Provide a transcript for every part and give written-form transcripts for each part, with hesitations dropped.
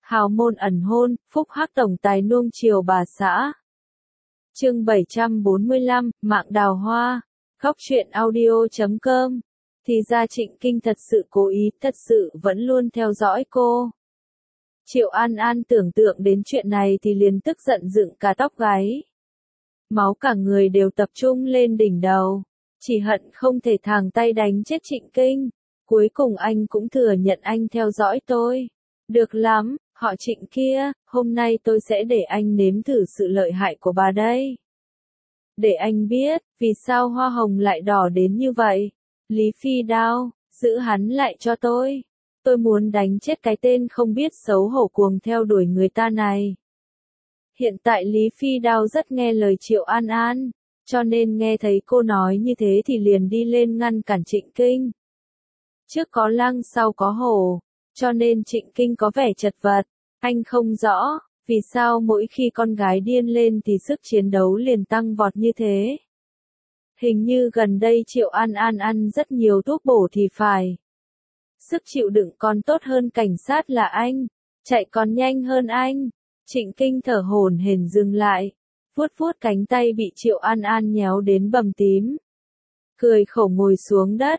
Hào môn ẩn hôn, phúc hắc tổng tài nuông chiều bà xã. Chương 745, mạng đào hoa. Góc truyện audio.com. Thì ra Trịnh Kinh thật sự cố ý, thật sự vẫn luôn theo dõi cô. Triệu An An tưởng tượng đến chuyện này thì liền tức giận dựng cả tóc gáy. Máu cả người đều tập trung lên đỉnh đầu. Chỉ hận không thể thẳng tay đánh chết Trịnh Kinh. Cuối cùng anh cũng thừa nhận anh theo dõi tôi. Được lắm, họ Trịnh kia, hôm nay tôi sẽ để anh nếm thử sự lợi hại của bà đây. Để anh biết, vì sao hoa hồng lại đỏ đến như vậy. Lý Phi Đao, giữ hắn lại cho tôi. Tôi muốn đánh chết cái tên không biết xấu hổ cuồng theo đuổi người ta này. Hiện tại Lý Phi Đao rất nghe lời Triệu An An, cho nên nghe thấy cô nói như thế thì liền đi lên ngăn cản Trịnh Kinh. Trước có lăng sau có hổ, cho nên Trịnh Kinh có vẻ chật vật. Anh không rõ, vì sao mỗi khi con gái điên lên thì sức chiến đấu liền tăng vọt như thế. Hình như gần đây Triệu An An ăn rất nhiều thuốc bổ thì phải. Sức chịu đựng còn tốt hơn cảnh sát là anh, chạy còn nhanh hơn anh. Trịnh Kinh thở hổn hển dừng lại, vuốt vuốt cánh tay bị Triệu An An nhéo đến bầm tím. Cười khổ ngồi xuống đất,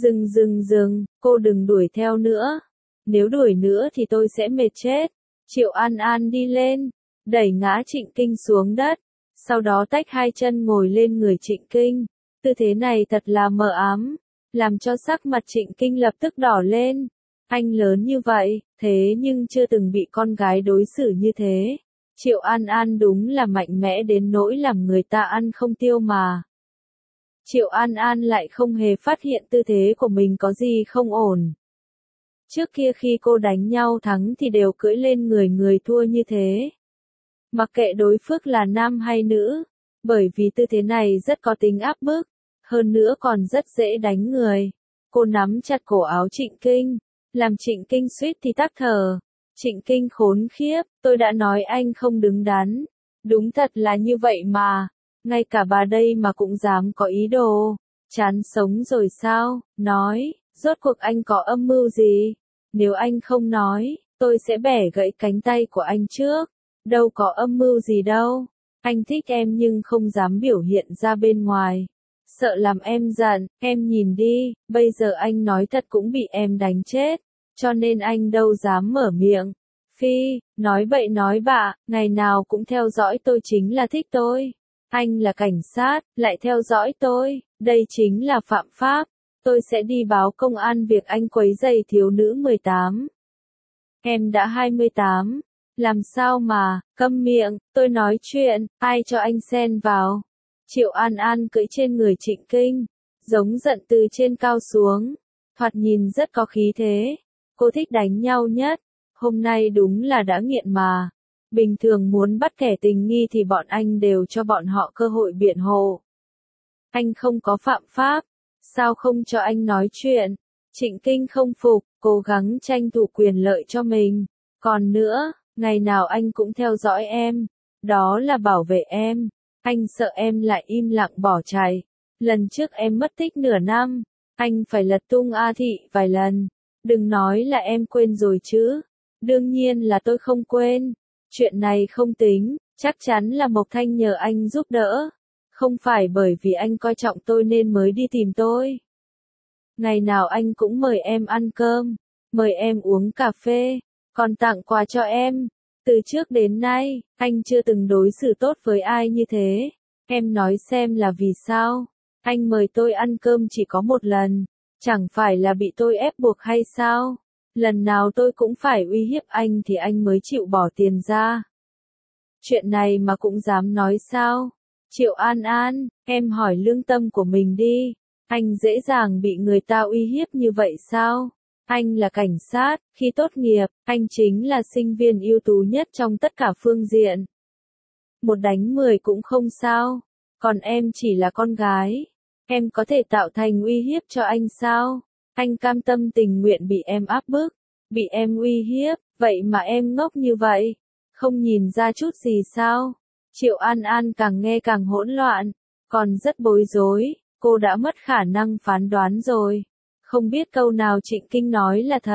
dừng, cô đừng đuổi theo nữa. Nếu đuổi nữa thì tôi sẽ mệt chết. Triệu An An đi lên, đẩy ngã Trịnh Kinh xuống đất, sau đó tách hai chân ngồi lên người Trịnh Kinh. Tư thế này thật là mờ ám, làm cho sắc mặt Trịnh Kinh lập tức đỏ lên. Anh lớn như vậy, thế nhưng chưa từng bị con gái đối xử như thế. Triệu An An đúng là mạnh mẽ đến nỗi làm người ta ăn không tiêu mà. Triệu An An lại không hề phát hiện tư thế của mình có gì không ổn. Trước kia khi cô đánh nhau thắng thì đều cưỡi lên người người thua như thế. Mặc kệ đối phương là nam hay nữ, bởi vì tư thế này rất có tính áp bức, hơn nữa còn rất dễ đánh người. Cô nắm chặt cổ áo Trịnh Kinh, làm Trịnh Kinh suýt thì tắc thở. Trịnh Kinh khốn khiếp, tôi đã nói anh không đứng đắn. Đúng thật là như vậy mà, ngay cả bà đây mà cũng dám có ý đồ. Chán sống rồi sao, nói, rốt cuộc anh có âm mưu gì? Nếu anh không nói, tôi sẽ bẻ gãy cánh tay của anh trước. Đâu có âm mưu gì đâu. Anh thích em nhưng không dám biểu hiện ra bên ngoài. Sợ làm em giận, em nhìn đi, bây giờ anh nói thật cũng bị em đánh chết. Cho nên anh đâu dám mở miệng. Phi, nói bậy nói bạ, ngày nào cũng theo dõi tôi chính là thích tôi. Anh là cảnh sát, lại theo dõi tôi, đây chính là phạm pháp. Tôi sẽ đi báo công an việc anh quấy rầy thiếu nữ 18. Em đã 28. Làm sao mà, câm miệng, tôi nói chuyện, ai cho anh xen vào. Triệu An An cưỡi trên người Trịnh Kinh, giống giận từ trên cao xuống. Thoạt nhìn rất có khí thế. Cô thích đánh nhau nhất. Hôm nay đúng là đã nghiện mà. Bình thường muốn bắt kẻ tình nghi thì bọn anh đều cho bọn họ cơ hội biện hộ. Anh không có phạm pháp. Sao không cho anh nói chuyện? Trịnh Kinh không phục, cố gắng tranh thủ quyền lợi cho mình. Còn nữa, ngày nào anh cũng theo dõi em. Đó là bảo vệ em. Anh sợ em lại im lặng bỏ chạy. Lần trước em mất tích nửa năm. Anh phải lật tung A Thị vài lần. Đừng nói là em quên rồi chứ. Đương nhiên là tôi không quên. Chuyện này không tính, chắc chắn là Mộc Thanh nhờ anh giúp đỡ. Không phải bởi vì anh coi trọng tôi nên mới đi tìm tôi. Ngày nào anh cũng mời em ăn cơm, mời em uống cà phê, còn tặng quà cho em. Từ trước đến nay, anh chưa từng đối xử tốt với ai như thế. Em nói xem là vì sao? Anh mời tôi ăn cơm chỉ có một lần, chẳng phải là bị tôi ép buộc hay sao? Lần nào tôi cũng phải uy hiếp anh thì anh mới chịu bỏ tiền ra. Chuyện này mà cũng dám nói sao? Triệu An An, em hỏi lương tâm của mình đi. Anh dễ dàng bị người ta uy hiếp như vậy sao? Anh là cảnh sát, khi tốt nghiệp, anh chính là sinh viên ưu tú nhất trong tất cả phương diện. Một đánh 10 cũng không sao. Còn em chỉ là con gái. Em có thể tạo thành uy hiếp cho anh sao? Anh cam tâm tình nguyện bị em áp bức, bị em uy hiếp, vậy mà em ngốc như vậy. Không nhìn ra chút gì sao? Triệu An An càng nghe càng hỗn loạn, còn rất bối rối, cô đã mất khả năng phán đoán rồi. Không biết câu nào Trịnh Kinh nói là thật,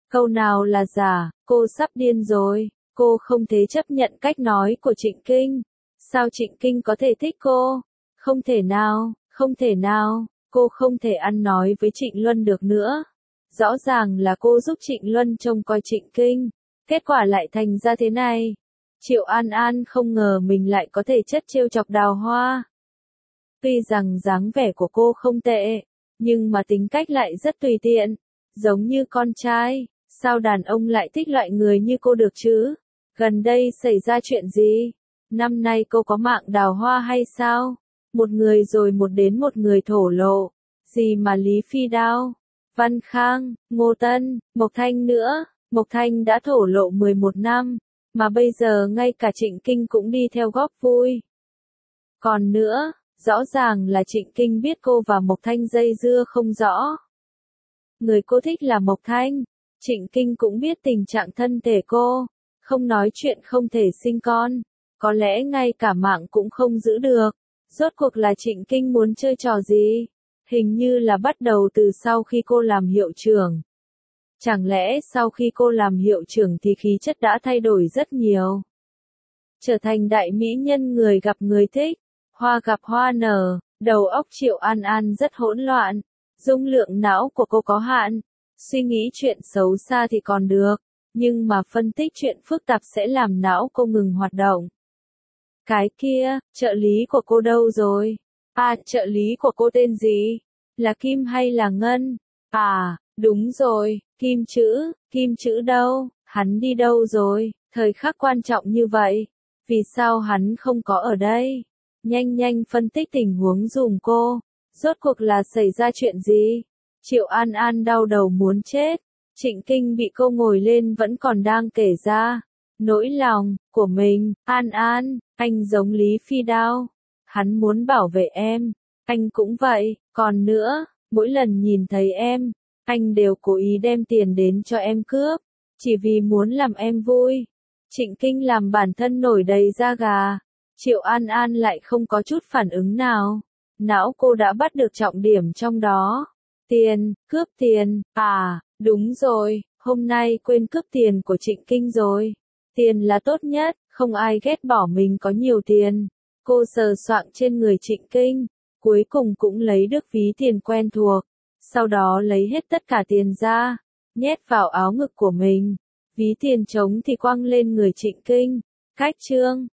Câu nào là giả, cô sắp điên rồi. Cô không thể chấp nhận cách nói của Trịnh Kinh. Sao Trịnh Kinh có thể thích cô? Không thể nào, không thể nào, cô không thể ăn nói với Trịnh Luân được nữa. Rõ ràng là cô giúp Trịnh Luân trông coi Trịnh Kinh. Kết quả lại thành ra thế này. Triệu An An không ngờ mình lại có thể chất trêu chọc Đào Hoa. Tuy rằng dáng vẻ của cô không tệ, nhưng mà tính cách lại rất tùy tiện, giống như con trai. Sao đàn ông lại thích loại người như cô được chứ? Gần đây xảy ra chuyện gì? Năm nay cô có mạng Đào Hoa hay sao? Một người rồi một người thổ lộ. Gì mà Lý Phi Đao, Văn Khang, Ngô Tân, Mộc Thanh nữa. Mộc Thanh đã thổ lộ 11 năm, mà bây giờ ngay cả Trịnh Kinh cũng đi theo góp vui. Còn nữa, rõ ràng là Trịnh Kinh biết cô và Mộc Thanh dây dưa không rõ. Người cô thích là Mộc Thanh. Trịnh Kinh cũng biết tình trạng thân thể cô, không nói chuyện không thể sinh con, có lẽ ngay cả mạng cũng không giữ được. Rốt cuộc là Trịnh Kinh muốn chơi trò gì? Hình như là bắt đầu từ sau khi cô làm hiệu trưởng. Chẳng lẽ sau khi cô làm hiệu trưởng thì khí chất đã thay đổi rất nhiều? Trở thành đại mỹ nhân người gặp người thích, hoa gặp hoa nở, đầu óc Triệu An An rất hỗn loạn, dung lượng não của cô có hạn. Suy nghĩ chuyện xấu xa thì còn được, nhưng mà phân tích chuyện phức tạp sẽ làm não cô ngừng hoạt động. Cái kia, trợ lý của cô đâu rồi? À, trợ lý của cô tên gì? Là Kim hay là Ngân? À, đúng rồi, Kim chữ đâu? Hắn đi đâu rồi? Thời khắc quan trọng như vậy, vì sao hắn không có ở đây? Nhanh phân tích tình huống dùm cô, rốt cuộc là xảy ra chuyện gì? Triệu An An đau đầu muốn chết. Trịnh Kinh bị cô ngồi lên vẫn còn đang kể ra nỗi lòng của mình. An An, anh giống Lý Phi Đao. Hắn muốn bảo vệ em. Anh cũng vậy. Còn nữa, mỗi lần nhìn thấy em, anh đều cố ý đem tiền đến cho em cướp. Chỉ vì muốn làm em vui. Trịnh Kinh làm bản thân nổi đầy da gà. Triệu An An lại không có chút phản ứng nào. Não cô đã bắt được trọng điểm trong đó. Tiền, cướp tiền, à, đúng rồi, hôm nay quên cướp tiền của Trịnh Kinh rồi. Tiền là tốt nhất, không ai ghét bỏ mình có nhiều tiền. Cô sờ soạng trên người Trịnh Kinh, cuối cùng cũng lấy được ví tiền quen thuộc. Sau đó lấy hết tất cả tiền ra, nhét vào áo ngực của mình. Ví tiền trống thì quăng lên người Trịnh Kinh. Cách chương